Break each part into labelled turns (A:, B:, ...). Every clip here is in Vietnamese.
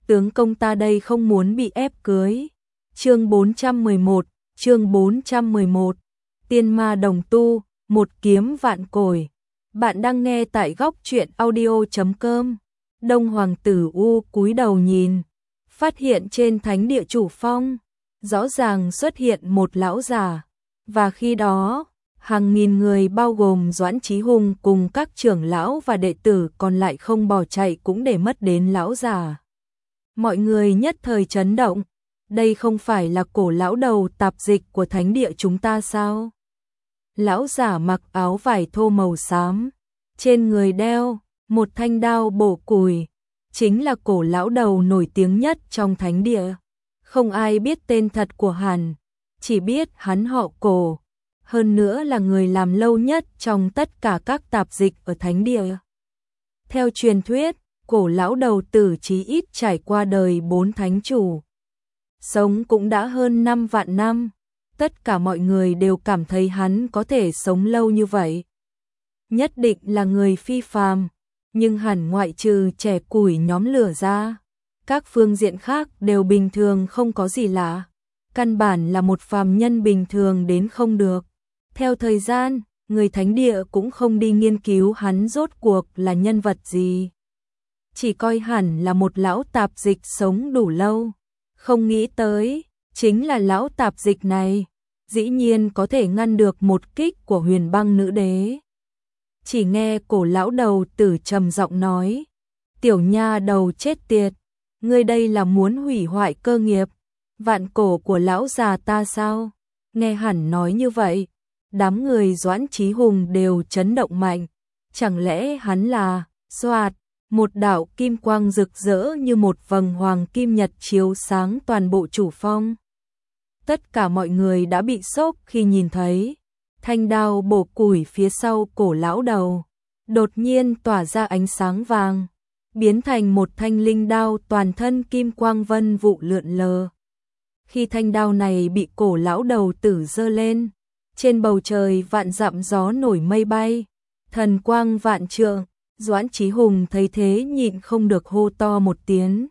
A: tướng công ta đây không muốn bị ép cưới. Chương 411, Tiên ma đồng tu, một kiếm vạn cổi. Bạn đang nghe tại góc truyện audio.com. Đông Hoàng tử U cúi đầu nhìn, phát hiện trên thánh địa chủ phong, rõ ràng xuất hiện một lão già, và khi đó, hàng nghìn người bao gồm Doãn Chí Hùng cùng các trưởng lão và đệ tử còn lại không bỏ chạy cũng để mất đến lão già. Mọi người nhất thời chấn động, đây không phải là cổ lão đầu tạp dịch của thánh địa chúng ta sao? Lão giả mặc áo vải thô màu xám, trên người đeo một thanh đao bổ củi, chính là cổ lão đầu nổi tiếng nhất trong thánh địa. Không ai biết tên thật của hắn, chỉ biết hắn họ Cổ, hơn nữa là người làm lâu nhất trong tất cả các tạp dịch ở thánh địa. Theo truyền thuyết, cổ lão đầu tử chí ít trải qua đời 4 thánh chủ, sống cũng đã hơn 5 vạn năm. Tất cả mọi người đều cảm thấy hắn có thể sống lâu như vậy, nhất định là người phi phàm, nhưng hẳn ngoại trừ trẻ củi nhóm lửa ra, các phương diện khác đều bình thường không có gì lạ, căn bản là một phàm nhân bình thường đến không được. Theo thời gian, người thánh địa cũng không đi nghiên cứu hắn rốt cuộc là nhân vật gì, chỉ coi hẳn là một lão tạp dịch sống đủ lâu. Không nghĩ tới, chính là lão tạp dịch này, dĩ nhiên có thể ngăn được một kích của Huyền Băng nữ đế. Chỉ nghe cổ lão đầu tử trầm giọng nói, tiểu nha đầu chết tiệt, ngươi đây là muốn hủy hoại cơ nghiệp, vạn cổ của lão già ta sao? Nghe hẳn nói như vậy, đám người Doãn Chí Hùng đều chấn động mạnh, chẳng lẽ hắn là, xoạt, một đạo kim quang rực rỡ như một vầng hoàng kim nhật chiếu sáng toàn bộ chủ phong. Tất cả mọi người đã bị sốc khi nhìn thấy thanh đao bổ củi phía sau cổ lão đầu, đột nhiên tỏa ra ánh sáng vàng, biến thành một thanh linh đao toàn thân kim quang vân vụ lượn lờ. Khi thanh đao này bị cổ lão đầu tử giơ lên, trên bầu trời vạn dặm gió nổi mây bay, thần quang vạn trượng. Doãn Chí Hùng thấy thế nhịn không được hô to một tiếng.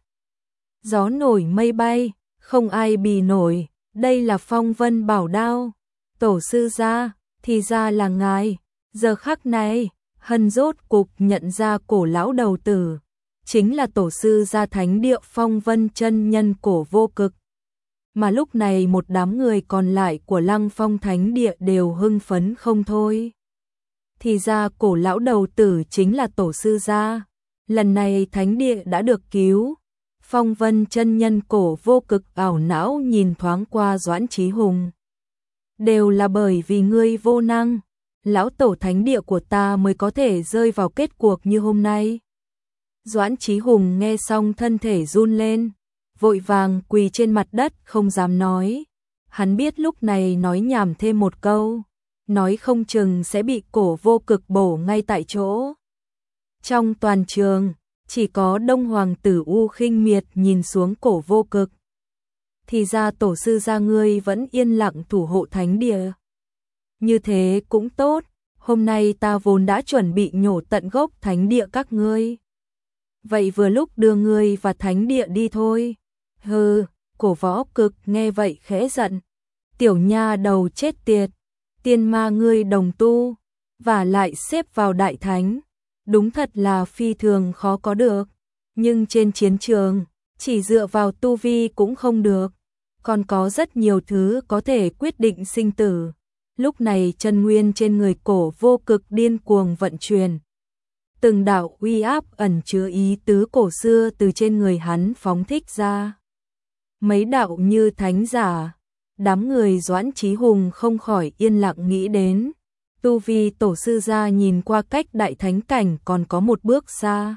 A: Gió nổi mây bay, không ai bì nổi, đây là phong vân bảo đao. Tổ sư gia, thì ra là ngài. Giờ khắc này, hân rốt cục nhận ra cổ lão đầu tử, chính là tổ sư gia thánh địa phong vân chân nhân Cổ Vô Cực. Mà lúc này một đám người còn lại của Lăng Phong thánh địa đều hưng phấn không thôi. Thì ra cổ lão đầu tử chính là tổ sư gia, lần này thánh địa đã được cứu. Phong vân chân nhân Cổ Vô Cực ảo não nhìn thoáng qua Doãn Chí Hùng. Đều là bởi vì ngươi vô năng, lão tổ thánh địa của ta mới có thể rơi vào kết cuộc như hôm nay. Doãn Chí Hùng nghe xong thân thể run lên, vội vàng quỳ trên mặt đất không dám nói. Hắn biết lúc này nói nhảm thêm một câu, nói không chừng sẽ bị Cổ Vô Cực bổ ngay tại chỗ. Trong toàn trường, chỉ có Đông Hoàng tử U khinh miệt nhìn xuống Cổ Vô Cực. Thì ra tổ sư gia ngươi vẫn yên lặng thủ hộ thánh địa. Như thế cũng tốt, hôm nay ta vốn đã chuẩn bị nhổ tận gốc thánh địa các ngươi. Vậy vừa lúc đưa ngươi và thánh địa đi thôi. Hừ, Cổ Võ Cực nghe vậy khẽ giận. Tiểu nha đầu chết tiệt, tiên ma ngươi đồng tu, và lại xếp vào đại thánh, đúng thật là phi thường khó có được. Nhưng trên chiến trường, chỉ dựa vào tu vi cũng không được, còn có rất nhiều thứ có thể quyết định sinh tử. Lúc này chân nguyên trên người Cổ Vô Cực điên cuồng vận chuyển, từng đạo uy áp ẩn chứa ý tứ cổ xưa từ trên người hắn phóng thích ra. Mấy đạo như thánh giả. Đám người Doãn Chí Hùng không khỏi yên lặng nghĩ đến, tu vi tổ sư gia nhìn qua cách đại thánh cảnh còn có một bước xa.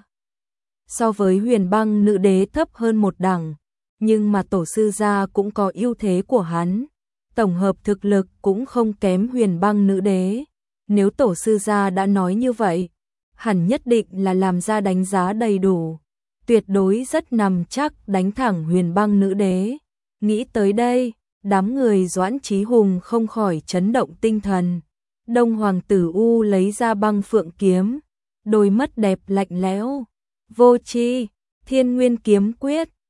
A: So với Huyền Băng nữ đế thấp hơn một đẳng, nhưng mà tổ sư gia cũng có ưu thế của hắn, tổng hợp thực lực cũng không kém Huyền Băng nữ đế. Nếu tổ sư gia đã nói như vậy, hẳn nhất định là làm ra đánh giá đầy đủ, tuyệt đối rất nằm chắc đánh thẳng Huyền Băng nữ đế. Nghĩ tới đây, đám người Doãn Chí Hùng không khỏi chấn động tinh thần. Đông Hoàng tử U lấy ra băng phượng kiếm, đôi mắt đẹp lạnh lẽo. Vô tri, Thiên Nguyên kiếm quyết,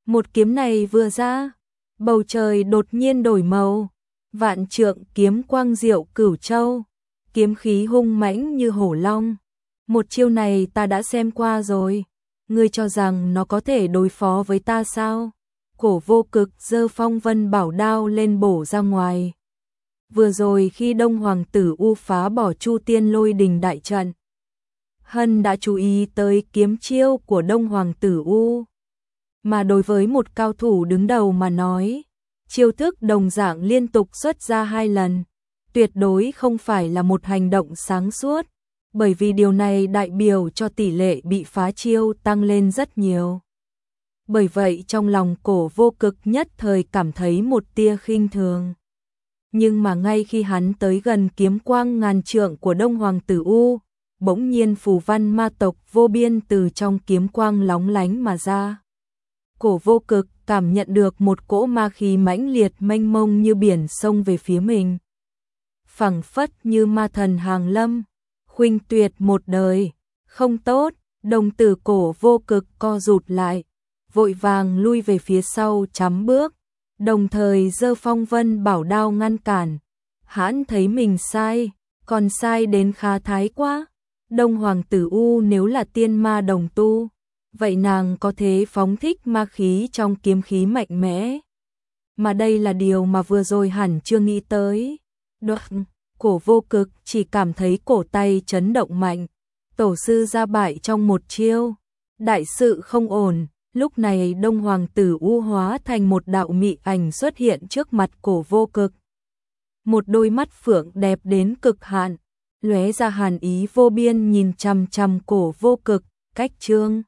A: Một kiếm này vừa ra, bầu trời đột nhiên đổi màu, vạn trượng kiếm quang diệu cửu châu, kiếm khí hung mãnh như hổ long. Một chiêu này ta đã xem qua rồi, ngươi cho rằng nó có thể đối phó với ta sao? Cổ Vô Cực giơ phong vân bảo đao lên bổ ra ngoài. Vừa rồi khi Đông Hoàng tử U phá bỏ Chu Tiên Lôi Đình đại trận, Hân đã chú ý tới kiếm chiêu của Đông Hoàng tử U. Mà đối với một cao thủ đứng đầu mà nói, chiêu thức đồng dạng liên tục xuất ra 2 lần, tuyệt đối không phải là một hành động sáng suốt, bởi vì điều này đại biểu cho tỷ lệ bị phá chiêu tăng lên rất nhiều. Bởi vậy trong lòng Cổ Vô Cực nhất thời cảm thấy một tia khinh thường. Nhưng mà ngay khi hắn tới gần kiếm quang ngàn trượng của Đông Hoàng tử U, bỗng nhiên phù văn ma tộc vô biên từ trong kiếm quang lóng lánh mà ra. Cổ Vô Cực cảm nhận được một cỗ ma khí mãnh liệt mênh mông như biển xông về phía mình. Phẳng phất như ma thần hàng lâm, khuynh tuyệt một đời, không tốt, đồng tử Cổ Vô Cực co rụt lại, vội vàng lui về phía sau chắm bước, đồng thời giơ phong vân bảo đao ngăn cản. Hắn thấy mình sai, còn sai đến khá thái quá. Đông Hoàng tử U nếu là tiên ma đồng tu, vậy nàng có thể phóng thích ma khí trong kiếm khí mạnh mẽ. Mà đây là điều mà vừa rồi hẳn chưa nghĩ tới. Đoạn, Cổ Vô Cực chỉ cảm thấy cổ tay chấn động mạnh. Tổ sư ra bại trong một chiêu. Đại sự không ổn, lúc này Đông Hoàng tử U hóa thành một đạo mị ảnh xuất hiện trước mặt Cổ Vô Cực. Một đôi mắt phượng đẹp đến cực hạn, lóe ra hàn ý vô biên nhìn chằm chằm Cổ Vô Cực, cách trương.